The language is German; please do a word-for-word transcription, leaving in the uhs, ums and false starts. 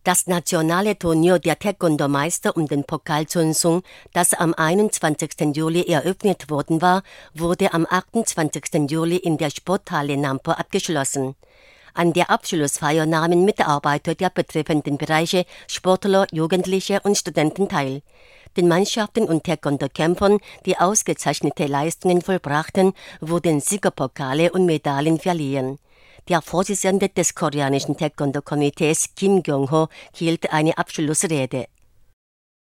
Das nationale Turnier der Taekwondo-Meister um den Pokal Chun-Sung, das am einundzwanzigsten Juli eröffnet worden war, wurde am achtundzwanzigsten Juli in der Sporthalle Nampo abgeschlossen. An der Abschlussfeier nahmen Mitarbeiter der betreffenden Bereiche, Sportler, Jugendliche und Studenten teil. Den Mannschaften und Taekwondo-Kämpfern, die ausgezeichnete Leistungen vollbrachten, wurden Siegerpokale und Medaillen verliehen. Der Vorsitzende des koreanischen Taekwondo-Komitees, Kim Kyung-ho, hielt eine Abschlussrede.